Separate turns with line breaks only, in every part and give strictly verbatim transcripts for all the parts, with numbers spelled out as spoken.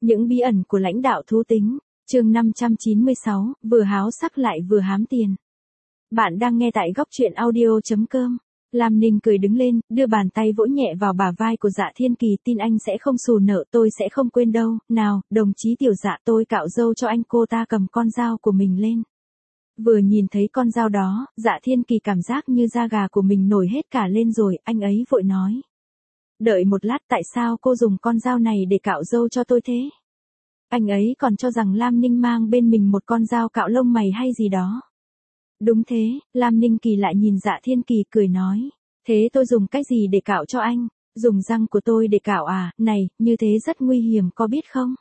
Những bí ẩn của lãnh đạo thú tính, chương năm trăm chín mươi sáu, vừa háo sắc lại vừa hám tiền. Bạn đang nghe tại góc truyện audio chấm com. Lam Ninh cười đứng lên, đưa bàn tay vỗ nhẹ vào bả vai của Dạ Thiên Kỳ, tin anh sẽ không xù nợ, tôi sẽ không quên đâu. Nào, đồng chí Tiểu Dạ, tôi cạo râu cho anh. Cô ta cầm con dao của mình lên. Vừa nhìn thấy con dao đó, Dạ Thiên Kỳ cảm giác như da gà của mình nổi hết cả lên rồi, anh ấy vội nói. Đợi một lát, tại sao cô dùng con dao này để cạo râu cho tôi thế? Anh ấy còn cho rằng Lam Ninh mang bên mình một con dao cạo lông mày hay gì đó. Đúng thế, Lam Ninh Kỳ lại nhìn Dạ Thiên Kỳ cười nói. Thế tôi dùng cái gì để cạo cho anh? Dùng răng của tôi để cạo à? Này, như thế rất nguy hiểm có biết không?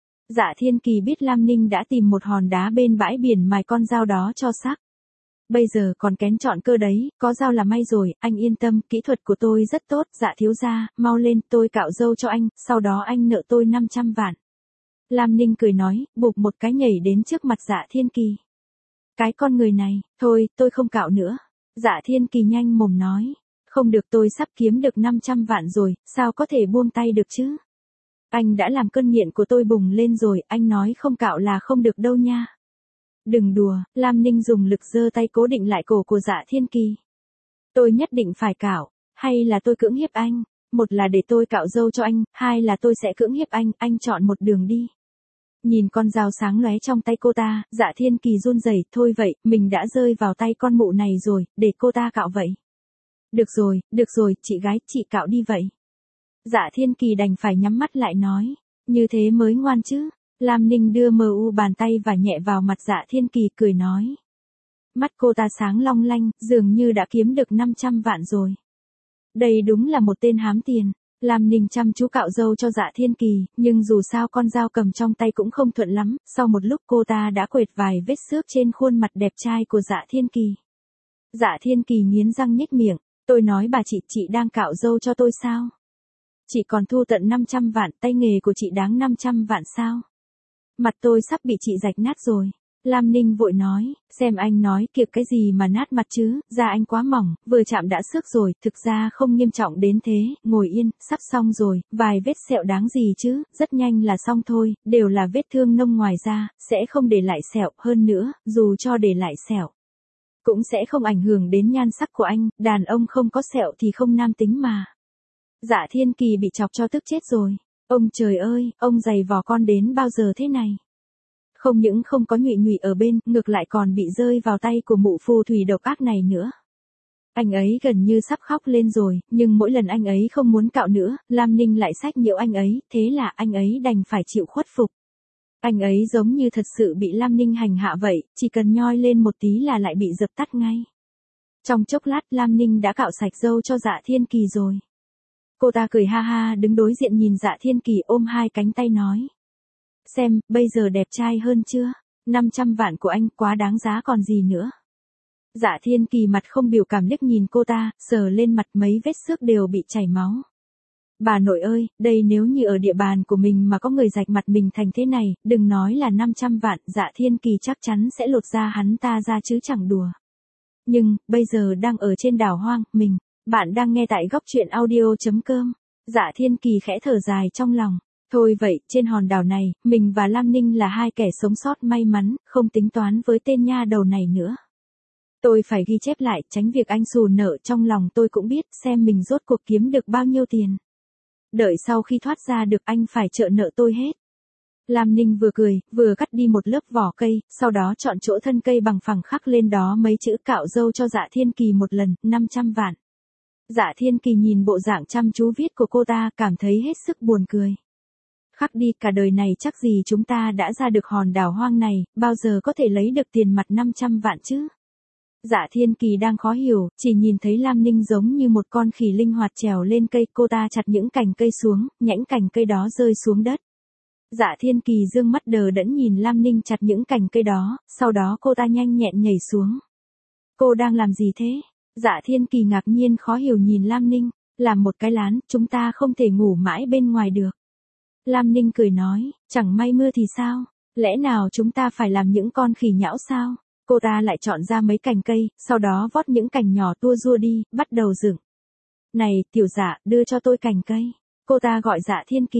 Dạ Thiên Kỳ biết Lam Ninh đã tìm một hòn đá bên bãi biển mài con dao đó cho sắc. Bây giờ còn kén chọn cơ đấy, có dao là may rồi, anh yên tâm, kỹ thuật của tôi rất tốt. Dạ thiếu gia, mau lên, tôi cạo râu cho anh, sau đó anh nợ tôi năm trăm vạn. Lam Ninh cười nói, bụp một cái nhảy đến trước mặt Dạ Thiên Kỳ. Cái con người này, thôi, tôi không cạo nữa. Dạ Thiên Kỳ nhanh mồm nói, không được, tôi sắp kiếm được năm trăm vạn rồi, sao có thể buông tay được chứ? Anh đã làm cơn nghiện của tôi bùng lên rồi, anh nói không cạo là không được đâu nha. Đừng đùa, Lam Ninh dùng lực giơ tay cố định lại cổ của Dạ Thiên Kỳ. Tôi nhất định phải cạo, hay là tôi cưỡng hiếp anh? Một là để tôi cạo râu cho anh, hai là tôi sẽ cưỡng hiếp anh, anh chọn một đường đi. Nhìn con dao sáng lóe trong tay cô ta, Dạ Thiên Kỳ run rẩy, thôi vậy, mình đã rơi vào tay con mụ này rồi, để cô ta cạo vậy. Được rồi, được rồi, chị gái, chị cạo đi vậy. Dạ Thiên Kỳ đành phải nhắm mắt lại nói, như thế mới ngoan chứ. Lam Ninh đưa mờ u bàn tay và nhẹ vào mặt Dạ Thiên Kỳ cười nói. Mắt cô ta sáng long lanh, dường như đã kiếm được năm trăm vạn rồi. Đây đúng là một tên hám tiền. Lam Ninh chăm chú cạo râu cho Dạ Thiên Kỳ, nhưng dù sao con dao cầm trong tay cũng không thuận lắm, sau một lúc cô ta đã quệt vài vết xước trên khuôn mặt đẹp trai của Dạ Thiên Kỳ. Dạ Thiên Kỳ nghiến răng nhếch miệng, tôi nói bà chị, chị đang cạo râu cho tôi sao? Chị còn thu tận năm trăm vạn, tay nghề của chị đáng năm trăm vạn sao? Mặt tôi sắp bị chị rạch nát rồi. Lam Ninh vội nói, xem anh nói kìa cái gì mà nát mặt chứ, da anh quá mỏng, vừa chạm đã xước rồi, thực ra không nghiêm trọng đến thế, ngồi yên, sắp xong rồi, vài vết sẹo đáng gì chứ, rất nhanh là xong thôi, đều là vết thương nông ngoài da, sẽ không để lại sẹo, hơn nữa, dù cho để lại sẹo, cũng sẽ không ảnh hưởng đến nhan sắc của anh, đàn ông không có sẹo thì không nam tính mà. Dạ Thiên Kỳ bị chọc cho tức chết rồi, ông trời ơi, ông giày vò con đến bao giờ thế này? Không những không có nhụy nhụy ở bên, ngược lại còn bị rơi vào tay của mụ phù thủy độc ác này nữa. Anh ấy gần như sắp khóc lên rồi, nhưng mỗi lần anh ấy không muốn cạo nữa, Lam Ninh lại sách nhiễu anh ấy, thế là anh ấy đành phải chịu khuất phục. Anh ấy giống như thật sự bị Lam Ninh hành hạ vậy, chỉ cần nhoi lên một tí là lại bị dập tắt ngay. Trong chốc lát Lam Ninh đã cạo sạch râu cho Dạ Thiên Kỳ rồi. Cô ta cười ha ha đứng đối diện nhìn Dạ Thiên Kỳ ôm hai cánh tay nói. Xem, bây giờ đẹp trai hơn chưa? năm trăm vạn của anh quá đáng giá còn gì nữa. Dạ Thiên Kỳ mặt không biểu cảm liếc nhìn cô ta, sờ lên mặt mấy vết xước đều bị chảy máu. Bà nội ơi, đây nếu như ở địa bàn của mình mà có người rạch mặt mình thành thế này, đừng nói là năm trăm vạn, Dạ Thiên Kỳ chắc chắn sẽ lột da hắn ta ra chứ chẳng đùa. Nhưng, bây giờ đang ở trên đảo hoang, mình, bạn đang nghe tại góc truyện audio chấm com. Dạ Thiên Kỳ khẽ thở dài trong lòng. Thôi vậy, trên hòn đảo này, mình và Lam Ninh là hai kẻ sống sót may mắn, không tính toán với tên nha đầu này nữa. Tôi phải ghi chép lại, tránh việc anh xù nợ, trong lòng tôi cũng biết, xem mình rốt cuộc kiếm được bao nhiêu tiền. Đợi sau khi thoát ra được anh phải trợ nợ tôi hết. Lam Ninh vừa cười, vừa cắt đi một lớp vỏ cây, sau đó chọn chỗ thân cây bằng phẳng khắc lên đó mấy chữ cạo râu cho Dạ Thiên Kỳ một lần, năm trăm vạn. Dạ Thiên Kỳ nhìn bộ dạng chăm chú viết của cô ta, cảm thấy hết sức buồn cười. Khắc đi, cả đời này chắc gì chúng ta đã ra được hòn đảo hoang này, bao giờ có thể lấy được tiền mặt năm trăm vạn chứ? Dạ Thiên Kỳ đang khó hiểu, chỉ nhìn thấy Lam Ninh giống như một con khỉ linh hoạt trèo lên cây, cô ta chặt những cành cây xuống, nhãnh cành cây đó rơi xuống đất. Dạ Thiên Kỳ dương mắt đờ đẫn nhìn Lam Ninh chặt những cành cây đó, sau đó cô ta nhanh nhẹn nhảy xuống. Cô đang làm gì thế? Dạ Thiên Kỳ ngạc nhiên khó hiểu nhìn Lam Ninh, làm một cái lán, chúng ta không thể ngủ mãi bên ngoài được. Lam Ninh cười nói, chẳng may mưa thì sao? Lẽ nào chúng ta phải làm những con khỉ nhão sao? Cô ta lại chọn ra mấy cành cây, sau đó vót những cành nhỏ tua rua đi, bắt đầu dựng. Này, tiểu Dạ, đưa cho tôi cành cây. Cô ta gọi Dạ Thiên Kỳ.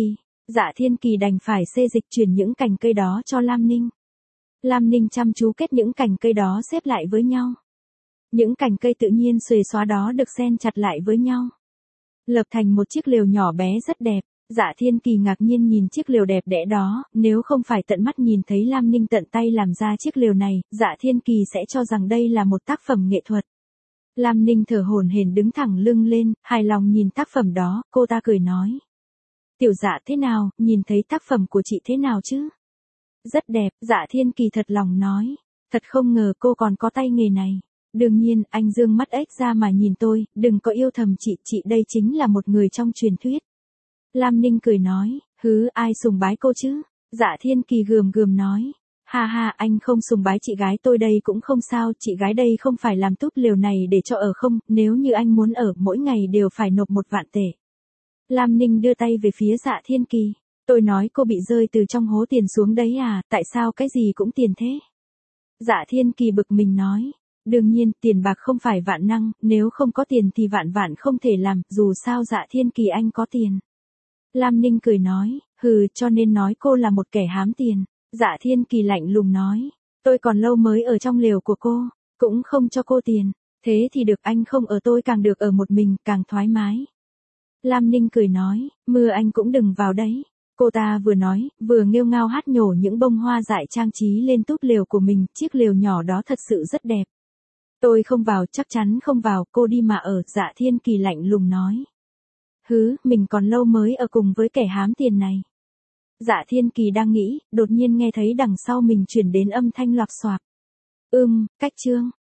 Dạ Thiên Kỳ đành phải xê dịch chuyển những cành cây đó cho Lam Ninh. Lam Ninh chăm chú kết những cành cây đó xếp lại với nhau. Những cành cây tự nhiên xuề xóa đó được xen chặt lại với nhau, lập thành một chiếc lều nhỏ bé rất đẹp. Dạ Thiên Kỳ ngạc nhiên nhìn chiếc lều đẹp đẽ đó, nếu không phải tận mắt nhìn thấy Lam Ninh tận tay làm ra chiếc lều này, Dạ Thiên Kỳ sẽ cho rằng đây là một tác phẩm nghệ thuật. Lam Ninh thở hổn hển đứng thẳng lưng lên, hài lòng nhìn tác phẩm đó, cô ta cười nói. Tiểu Dạ thế nào, nhìn thấy tác phẩm của chị thế nào chứ? Rất đẹp, Dạ Thiên Kỳ thật lòng nói. Thật không ngờ cô còn có tay nghề này. Đương nhiên, anh dương mắt ếch ra mà nhìn tôi, đừng có yêu thầm chị, chị đây chính là một người trong truyền thuyết. Lam Ninh cười nói, hứ, ai sùng bái cô chứ? Dạ Thiên Kỳ gườm gườm nói. Ha ha, anh không sùng bái chị gái tôi đây cũng không sao, chị gái đây không phải làm túp lều này để cho ở không, nếu như anh muốn ở, mỗi ngày đều phải nộp một vạn tệ. Lam Ninh đưa tay về phía Dạ Thiên Kỳ. Tôi nói cô bị rơi từ trong hố tiền xuống đấy à, tại sao cái gì cũng tiền thế? Dạ Thiên Kỳ bực mình nói. Đương nhiên, tiền bạc không phải vạn năng, nếu không có tiền thì vạn vạn không thể làm, dù sao Dạ Thiên Kỳ anh có tiền. Lam Ninh cười nói, hừ, cho nên nói cô là một kẻ hám tiền. Dạ Thiên Kỳ lạnh lùng nói, tôi còn lâu mới ở trong lều của cô, cũng không cho cô tiền. Thế thì được, anh không ở tôi càng được ở một mình, càng thoải mái. Lam Ninh cười nói, mưa anh cũng đừng vào đấy. Cô ta vừa nói, vừa nghêu ngao hát nhổ những bông hoa dại trang trí lên túp lều của mình, chiếc lều nhỏ đó thật sự rất đẹp. Tôi không vào, chắc chắn không vào, cô đi mà ở, Dạ Thiên Kỳ lạnh lùng nói. Hứ, mình còn lâu mới ở cùng với kẻ hám tiền này. Dạ Thiên Kỳ đang nghĩ, đột nhiên nghe thấy đằng sau mình chuyển đến âm thanh loạp xoạp. Ưm, cách chương.